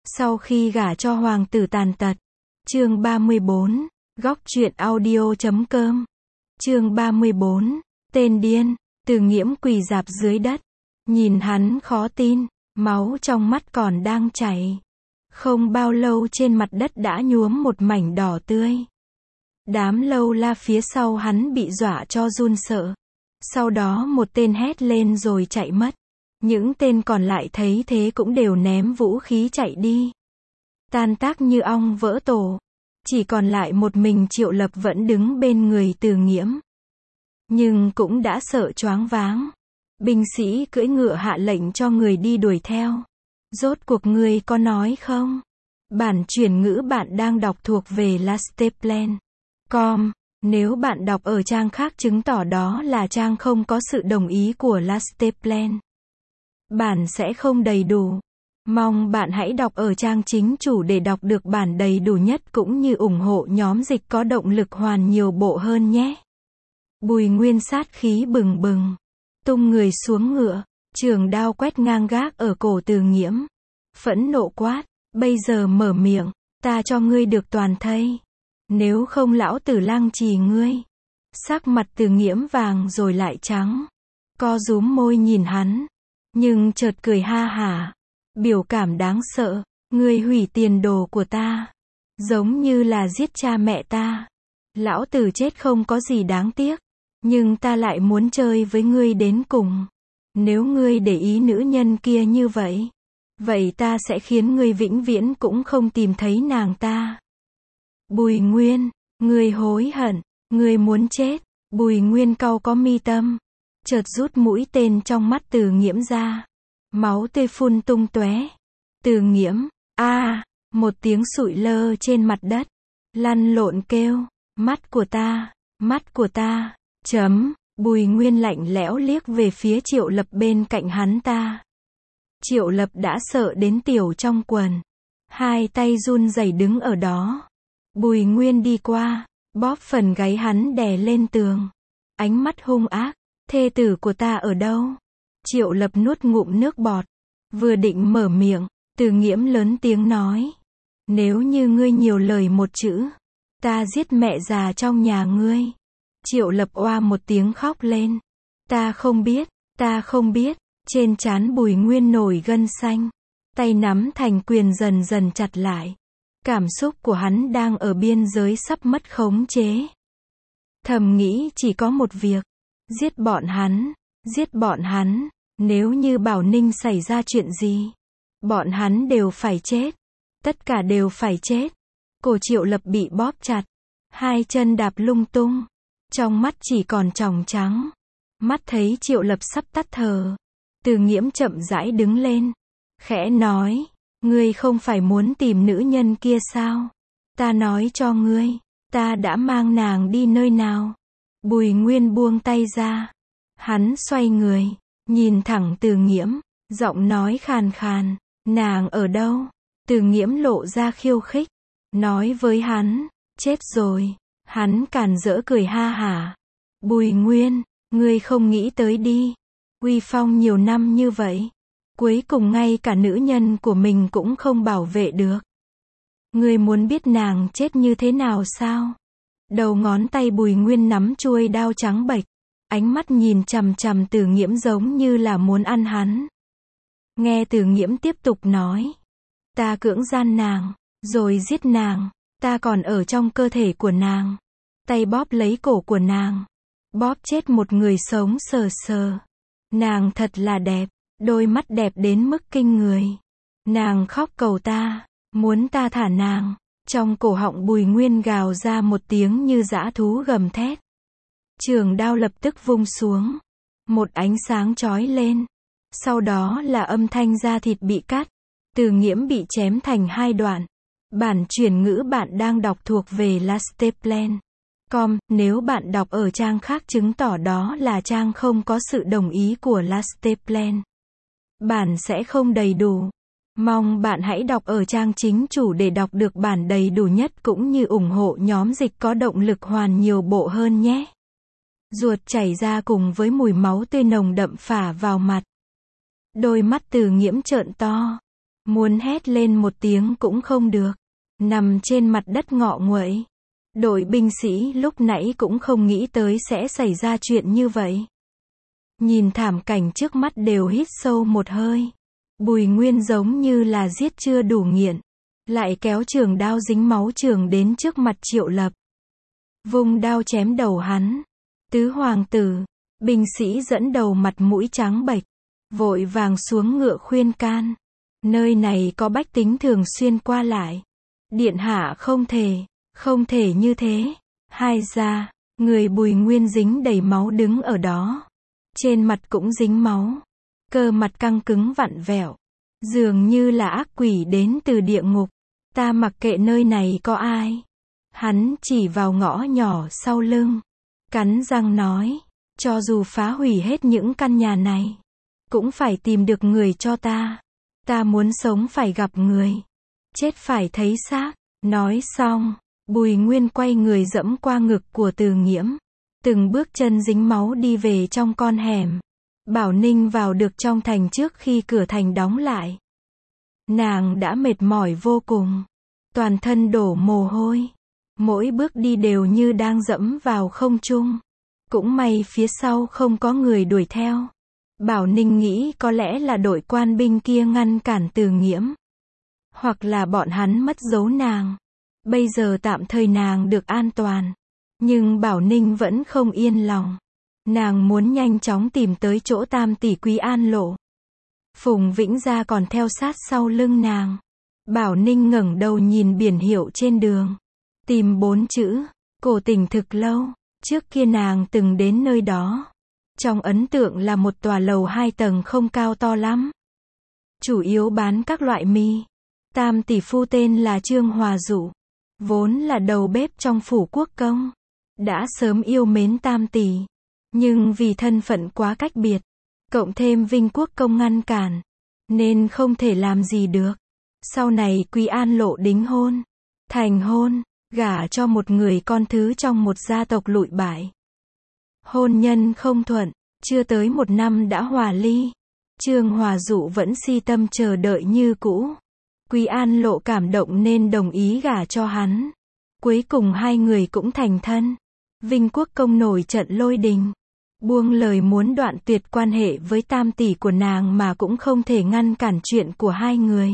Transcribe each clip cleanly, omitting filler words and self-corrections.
Sau khi gả cho hoàng tử tàn tật. Chương 34, góc truyện audio.com. Chương 34, tên điên. Từ Nghiễm quỳ rạp dưới đất, nhìn hắn khó tin, máu trong mắt còn đang chảy. Không bao lâu trên mặt đất đã nhuốm một mảnh đỏ tươi. Đám lâu la phía sau hắn bị dọa cho run sợ. Sau đó một tên hét lên rồi chạy mất. Những tên còn lại thấy thế cũng đều ném vũ khí chạy đi. Tan tác như ong vỡ tổ. Chỉ còn lại một mình Triệu Lập vẫn đứng bên người Từ Nghiễm. Nhưng cũng đã sợ choáng váng. Binh sĩ cưỡi ngựa hạ lệnh cho người đi đuổi theo. Rốt cuộc ngươi có nói không? Bản chuyển ngữ bạn đang đọc thuộc về lasteplan.com. Nếu bạn đọc ở trang khác chứng tỏ đó là trang không có sự đồng ý của Lasteplan. Bản sẽ không đầy đủ. Mong bạn hãy đọc ở trang chính chủ để đọc được bản đầy đủ nhất cũng như ủng hộ nhóm dịch có động lực hoàn nhiều bộ hơn nhé. Bùi Nguyên sát khí bừng bừng. Tung người xuống ngựa. Trường đao quét ngang gác ở cổ Từ Nghiễm. Phẫn nộ quát. Bây giờ mở miệng. Ta cho ngươi được toàn thây. Nếu không lão tử lang trì ngươi. Sắc mặt Từ Nghiễm vàng rồi lại trắng. Co rúm môi nhìn hắn. Nhưng chợt cười ha hả. Biểu cảm đáng sợ. Ngươi hủy tiền đồ của ta. Giống như là giết cha mẹ ta. Lão tử chết không có gì đáng tiếc. Nhưng ta lại muốn chơi với ngươi đến cùng. Nếu ngươi để ý nữ nhân kia như vậy. Vậy ta sẽ khiến ngươi vĩnh viễn cũng không tìm thấy nàng ta. Bùi Nguyên, ngươi hối hận, ngươi muốn chết. Bùi Nguyên cau có mi tâm. Chợt rút mũi tên trong mắt Từ Nghiễm ra. Máu tươi phun tung tóe. Từ Nghiễm, một tiếng sụi lơ trên mặt đất. Lăn lộn kêu, mắt của ta, chấm. Bùi Nguyên lạnh lẽo liếc về phía Triệu Lập bên cạnh hắn ta. Triệu Lập đã sợ đến tiểu trong quần. Hai tay run rẩy đứng ở đó. Bùi Nguyên đi qua, bóp phần gáy hắn đè lên tường. Ánh mắt hung ác, thê tử của ta ở đâu? Triệu Lập nuốt ngụm nước bọt. Vừa định mở miệng, Từ Nghiễm lớn tiếng nói. Nếu như ngươi nhiều lời một chữ, ta giết mẹ già trong nhà ngươi. Triệu Lập oa một tiếng khóc lên. Ta không biết. Trên trán Bùi Nguyên nổi gân xanh. Tay nắm thành quyền dần dần chặt lại. Cảm xúc của hắn đang ở biên giới sắp mất khống chế. Thầm nghĩ chỉ có một việc. Giết bọn hắn. Nếu như Bảo Ninh xảy ra chuyện gì, bọn hắn đều phải chết. Tất cả đều phải chết. Cổ Triệu Lập bị bóp chặt. Hai chân đạp lung tung. Trong mắt chỉ còn tròng trắng. Mắt thấy Triệu Lập sắp tắt thở. Từ Nghiễm chậm rãi đứng lên. Khẽ nói. Ngươi không phải muốn tìm nữ nhân kia sao? Ta nói cho ngươi. Ta đã mang nàng đi nơi nào? Bùi Nguyên buông tay ra. Hắn xoay người. Nhìn thẳng Từ Nghiễm. Giọng nói khàn khàn. Nàng ở đâu? Từ Nghiễm lộ ra khiêu khích. Nói với hắn. Chết rồi. Hắn càn rỡ cười ha hả. Bùi Nguyên. Ngươi không nghĩ tới đi. Uy phong nhiều năm như vậy. Cuối cùng ngay cả nữ nhân của mình cũng không bảo vệ được. Ngươi muốn biết nàng chết như thế nào sao? Đầu ngón tay Bùi Nguyên nắm chuôi đao trắng bệch. Ánh mắt nhìn chằm chằm Từ Nghiễm giống như là muốn ăn hắn. Nghe Từ Nghiễm tiếp tục nói. Ta cưỡng gian nàng, rồi giết nàng. Ta còn ở trong cơ thể của nàng. Tay bóp lấy cổ của nàng. Bóp chết một người sống sờ sờ. Nàng thật là đẹp. Đôi mắt đẹp đến mức kinh người. Nàng khóc cầu ta. Muốn ta thả nàng. Trong cổ họng Bùi Nguyên gào ra một tiếng như dã thú gầm thét. Trường đao lập tức vung xuống. Một ánh sáng chói lên. Sau đó là âm thanh da thịt bị cắt. Từ Nghiễm bị chém thành hai đoạn. Bản chuyển ngữ bạn đang đọc thuộc về Lasteplan.com. Nếu bạn đọc ở trang khác chứng tỏ đó là trang không có sự đồng ý của Lasteplan. Bản sẽ không đầy đủ. Mong bạn hãy đọc ở trang chính chủ để đọc được bản đầy đủ nhất cũng như ủng hộ nhóm dịch có động lực hoàn nhiều bộ hơn nhé. Ruột chảy ra cùng với mùi máu tươi nồng đậm phả vào mặt. Đôi mắt Từ Nghiễm trợn to. Muốn hét lên một tiếng cũng không được. Nằm trên mặt đất ngọ nguậy. Đội binh sĩ lúc nãy cũng không nghĩ tới sẽ xảy ra chuyện như vậy. Nhìn thảm cảnh trước mắt đều hít sâu một hơi. Bùi Nguyên giống như là giết chưa đủ nghiện. Lại kéo trường đao dính máu trường đến trước mặt Triệu Lập. Vung đao chém đầu hắn. Tứ hoàng tử. Binh sĩ dẫn đầu mặt mũi trắng bệch. Vội vàng xuống ngựa khuyên can. Nơi này có bách tính thường xuyên qua lại. Điện hạ không thể như thế. Hai ra, người Bùi Nguyên dính đầy máu đứng ở đó. Trên mặt cũng dính máu. Cơ mặt căng cứng vặn vẹo. Dường như là ác quỷ đến từ địa ngục. Ta mặc kệ nơi này có ai. Hắn chỉ vào ngõ nhỏ sau lưng. Cắn răng nói. Cho dù phá hủy hết những căn nhà này. Cũng phải tìm được người cho ta. Ta muốn sống phải gặp người. Chết phải thấy xác. Nói xong. Bùi Nguyên quay người dẫm qua ngực của Từ Nghiễm. Từng bước chân dính máu đi về trong con hẻm. Bảo Ninh vào được trong thành trước khi cửa thành đóng lại. Nàng đã mệt mỏi vô cùng. Toàn thân đổ mồ hôi. Mỗi bước đi đều như đang dẫm vào không trung. Cũng may phía sau không có người đuổi theo. Bảo Ninh nghĩ có lẽ là đội quan binh kia ngăn cản Từ Nghiễm. Hoặc là bọn hắn mất dấu nàng. Bây giờ tạm thời nàng được an toàn. Nhưng Bảo Ninh vẫn không yên lòng. Nàng muốn nhanh chóng tìm tới chỗ Tam tỷ Quý An Lộ. Phùng Vĩnh Gia còn theo sát sau lưng nàng. Bảo Ninh ngẩng đầu nhìn biển hiệu trên đường. Tìm 4 chữ. Cổ Tỉnh thực lâu. Trước kia nàng từng đến nơi đó. Trong ấn tượng là một tòa lầu 2 tầng không cao to lắm. Chủ yếu bán các loại mì. Tam tỷ phu tên là Trương Hòa Dụ. Vốn là đầu bếp trong phủ quốc công. Đã sớm yêu mến Tam tỷ. Nhưng vì thân phận quá cách biệt. Cộng thêm Vinh quốc công ngăn cản. Nên không thể làm gì được. Sau này Quý An Lộ đính hôn. Thành hôn. Gả cho một người con thứ trong một gia tộc lụi bại. Hôn nhân không thuận. Chưa tới 1 năm đã hòa ly. Trương Hòa Dụ vẫn si tâm chờ đợi như cũ. Quý An Lộ cảm động nên đồng ý gả cho hắn. Cuối cùng hai người cũng thành thân. Vinh quốc công nổi trận lôi đình. Buông lời muốn đoạn tuyệt quan hệ với Tam tỷ của nàng mà cũng không thể ngăn cản chuyện của hai người.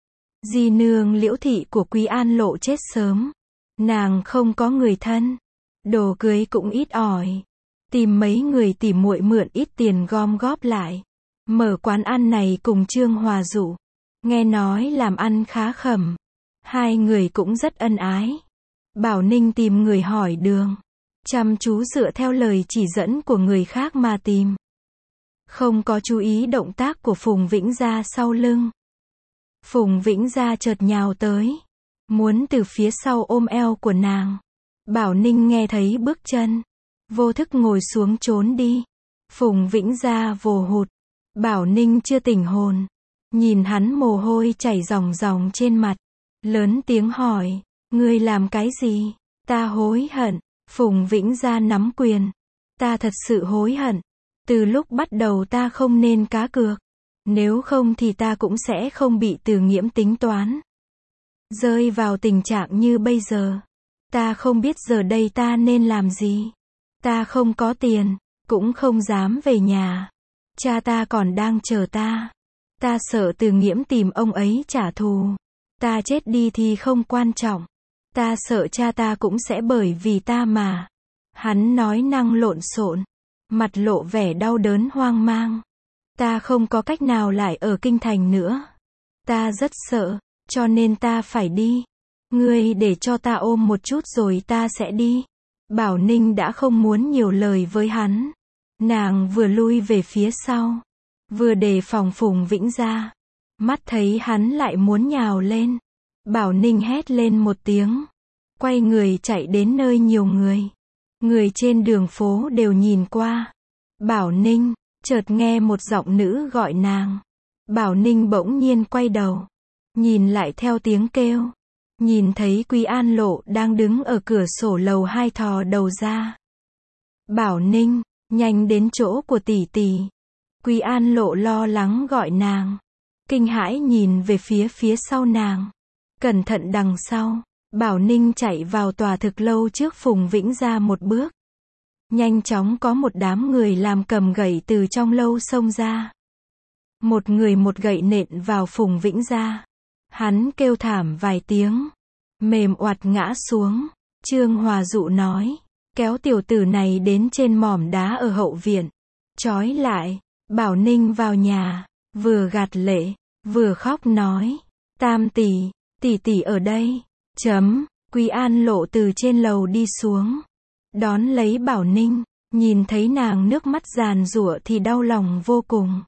Di nương Liễu thị của Quý An Lộ chết sớm. Nàng không có người thân. Đồ cưới cũng ít ỏi. Tìm mấy người tỉ muội mượn ít tiền gom góp lại. Mở quán ăn này cùng Trương Hòa Dụ. Nghe nói làm ăn khá khẩm. Hai người cũng rất ân ái. Bảo Ninh tìm người hỏi đường. Chăm chú dựa theo lời chỉ dẫn của người khác mà tìm. Không có chú ý động tác của Phùng Vĩnh Gia sau lưng. Phùng Vĩnh Gia chợt nhào tới. Muốn từ phía sau ôm eo của nàng. Bảo Ninh nghe thấy bước chân. Vô thức ngồi xuống trốn đi. Phùng Vĩnh Gia vồ hụt. Bảo Ninh chưa tỉnh hồn. Nhìn hắn mồ hôi chảy ròng ròng trên mặt. Lớn tiếng hỏi. Ngươi làm cái gì? Ta hối hận. Phùng Vĩnh Gia nắm quyền. Ta thật sự hối hận. Từ lúc bắt đầu ta không nên cá cược. Nếu không thì ta cũng sẽ không bị Từ Nghiễm tính toán. Rơi vào tình trạng như bây giờ. Ta không biết giờ đây ta nên làm gì. Ta không có tiền. Cũng không dám về nhà. Cha ta còn đang chờ ta. Ta sợ Từ Nghiễm tìm ông ấy trả thù. Ta chết đi thì không quan trọng. Ta sợ cha ta cũng sẽ bởi vì ta mà. Hắn nói năng lộn xộn. Mặt lộ vẻ đau đớn hoang mang. Ta không có cách nào lại ở kinh thành nữa. Ta rất sợ. Cho nên ta phải đi. Ngươi để cho ta ôm một chút rồi ta sẽ đi. Bảo Ninh đã không muốn nhiều lời với hắn. Nàng vừa lui về phía sau. Vừa đề phòng Phùng Vĩnh Gia. Mắt thấy hắn lại muốn nhào lên. Bảo Ninh hét lên một tiếng. Quay người chạy đến nơi nhiều người. Người trên đường phố đều nhìn qua. Bảo Ninh, chợt nghe một giọng nữ gọi nàng. Bảo Ninh bỗng nhiên quay đầu. Nhìn lại theo tiếng kêu. Nhìn thấy Quý An Lộ đang đứng ở cửa sổ lầu 2 thò đầu ra. Bảo Ninh, nhanh đến chỗ của tỷ tỷ. Quý An Lộ lo lắng gọi nàng. kinh hãi nhìn về phía sau nàng. Cẩn thận đằng sau, Bảo Ninh chạy vào tòa thực lâu trước Phùng Vĩnh Gia một bước. Nhanh chóng có một đám người làm cầm gậy từ trong lâu xông ra. Một người một gậy nện vào Phùng Vĩnh Gia. Hắn kêu thảm vài tiếng, mềm oặt ngã xuống. Trương Hòa Dụ nói, kéo tiểu tử này đến trên mỏm đá ở hậu viện, trói lại. Bảo Ninh vào nhà, vừa gạt lệ, vừa khóc nói, Tam tỷ, tỷ ở đây. Quý An Lộ từ trên lầu đi xuống, đón lấy Bảo Ninh, nhìn thấy nàng nước mắt giàn giụa thì đau lòng vô cùng.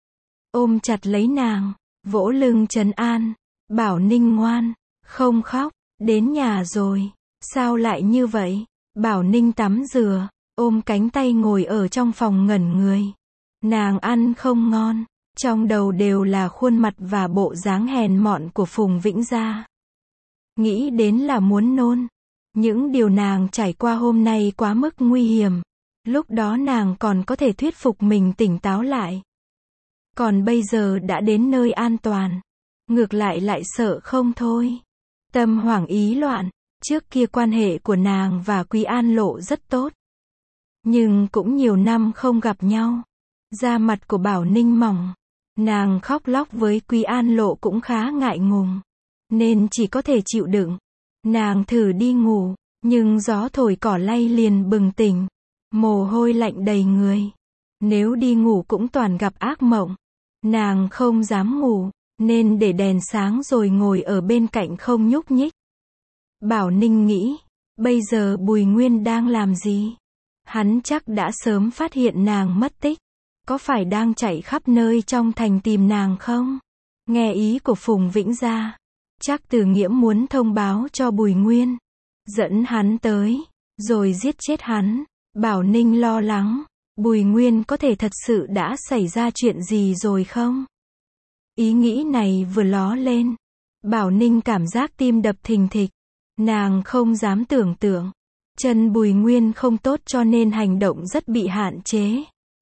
Ôm chặt lấy nàng, vỗ lưng trấn an, Bảo Ninh ngoan, không khóc, đến nhà rồi, sao lại như vậy? Bảo Ninh tắm rửa, ôm cánh tay ngồi ở trong phòng ngẩn người. Nàng ăn không ngon, trong đầu đều là khuôn mặt và bộ dáng hèn mọn của Phùng Vĩnh Gia. Nghĩ đến là muốn nôn. Những điều nàng trải qua hôm nay quá mức nguy hiểm. Lúc đó nàng còn có thể thuyết phục mình tỉnh táo lại. Còn bây giờ đã đến nơi an toàn, ngược lại sợ không thôi. Tâm hoảng ý loạn. Trước kia quan hệ của nàng và Quý An Lộ rất tốt, nhưng cũng nhiều năm không gặp nhau. Da mặt của Bảo Ninh mỏng, nàng khóc lóc với Quý An Lộ cũng khá ngại ngùng, nên chỉ có thể chịu đựng. Nàng thử đi ngủ, nhưng gió thổi cỏ lay liền bừng tỉnh, mồ hôi lạnh đầy người. Nếu đi ngủ cũng toàn gặp ác mộng. Nàng không dám ngủ, nên để đèn sáng rồi ngồi ở bên cạnh không nhúc nhích. Bảo Ninh nghĩ, bây giờ Bùi Nguyên đang làm gì? Hắn chắc đã sớm phát hiện nàng mất tích. Có phải đang chạy khắp nơi trong thành tìm nàng không? Nghe ý của Phùng Vĩnh Gia, chắc Từ Nghiễm muốn thông báo cho Bùi Nguyên, dẫn hắn tới, rồi giết chết hắn. Bảo Ninh lo lắng, Bùi Nguyên có thể thật sự đã xảy ra chuyện gì rồi không? Ý nghĩ này vừa ló lên, Bảo Ninh cảm giác tim đập thình thịch. Nàng không dám tưởng tượng, chân Bùi Nguyên không tốt cho nên hành động rất bị hạn chế.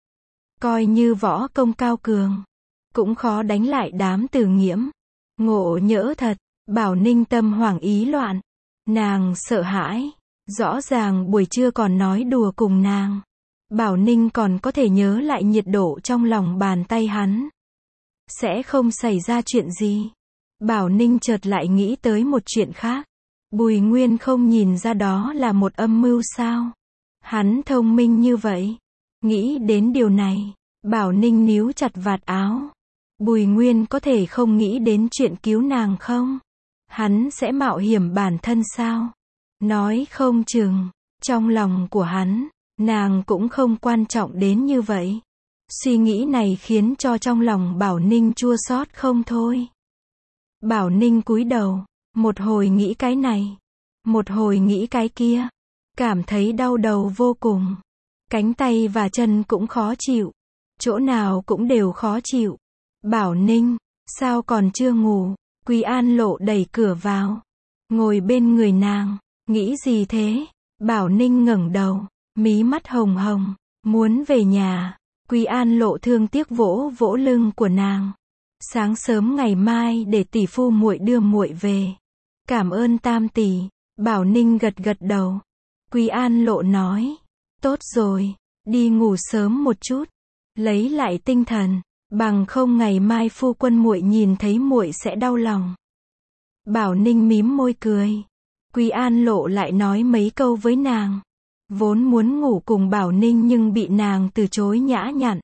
Coi như võ công cao cường, cũng khó đánh lại đám Từ Nghiễm. Ngộ nhỡ thật, Bảo Ninh tâm hoảng ý loạn. Nàng sợ hãi, rõ ràng buổi trưa còn nói đùa cùng nàng. Bảo Ninh còn có thể nhớ lại nhiệt độ trong lòng bàn tay hắn. Sẽ không xảy ra chuyện gì. Bảo Ninh chợt lại nghĩ tới một chuyện khác. Bùi Nguyên không nhìn ra đó là một âm mưu sao? Hắn thông minh như vậy. Nghĩ đến điều này, Bảo Ninh níu chặt vạt áo. Bùi Nguyên có thể không nghĩ đến chuyện cứu nàng không? Hắn sẽ mạo hiểm bản thân sao? Nói không chừng, trong lòng của hắn, nàng cũng không quan trọng đến như vậy. Suy nghĩ này khiến cho trong lòng Bảo Ninh chua xót không thôi. Bảo Ninh cúi đầu, một hồi nghĩ cái này, một hồi nghĩ cái kia, cảm thấy đau đầu vô cùng. Cánh tay và chân cũng khó chịu, chỗ nào cũng đều khó chịu. Bảo Ninh, sao còn chưa ngủ? Quý An Lộ đẩy cửa vào, ngồi bên người nàng. Nghĩ gì thế? Bảo Ninh ngẩng đầu, mí mắt hồng hồng, muốn về nhà. Quý An Lộ thương tiếc vỗ vỗ lưng của nàng. Sáng sớm ngày mai để tỷ phu muội đưa muội về. Cảm ơn Tam tỷ. Bảo Ninh gật gật đầu. Quý An Lộ nói, tốt rồi, đi ngủ sớm một chút, lấy lại tinh thần, bằng không ngày mai phu quân muội nhìn thấy muội sẽ đau lòng. Bảo Ninh mím môi cười. Quý An Lộ lại nói mấy câu với nàng. Vốn muốn ngủ cùng Bảo Ninh nhưng bị nàng từ chối nhã nhặn,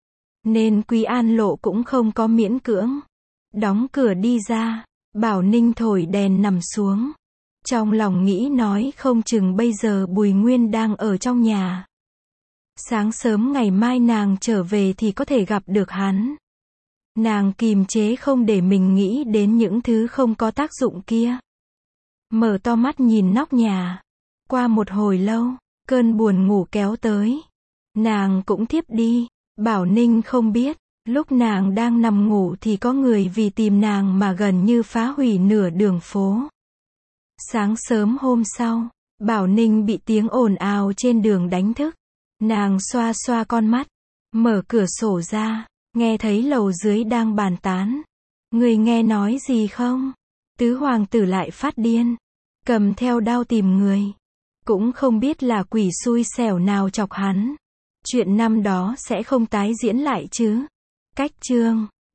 nên Quý An Lộ cũng không có miễn cưỡng. Đóng cửa đi ra, Bảo Ninh thổi đèn nằm xuống. Trong lòng nghĩ nói không chừng bây giờ Bùi Nguyên đang ở trong nhà. Sáng sớm ngày mai nàng trở về thì có thể gặp được hắn. Nàng kìm chế không để mình nghĩ đến những thứ không có tác dụng kia. Mở to mắt nhìn nóc nhà. Qua một hồi lâu, cơn buồn ngủ kéo tới. Nàng cũng thiếp đi. Bảo Ninh không biết, lúc nàng đang nằm ngủ thì có người vì tìm nàng mà gần như phá hủy nửa đường phố. Sáng sớm hôm sau, Bảo Ninh bị tiếng ồn ào trên đường đánh thức. Nàng xoa xoa con mắt, mở cửa sổ ra, nghe thấy lầu dưới đang bàn tán. Người nghe nói gì không? Tứ hoàng tử lại phát điên. Cầm theo đao tìm người. Cũng không biết là quỷ xui xẻo nào chọc hắn. Chuyện năm đó sẽ không tái diễn lại chứ. Cách chương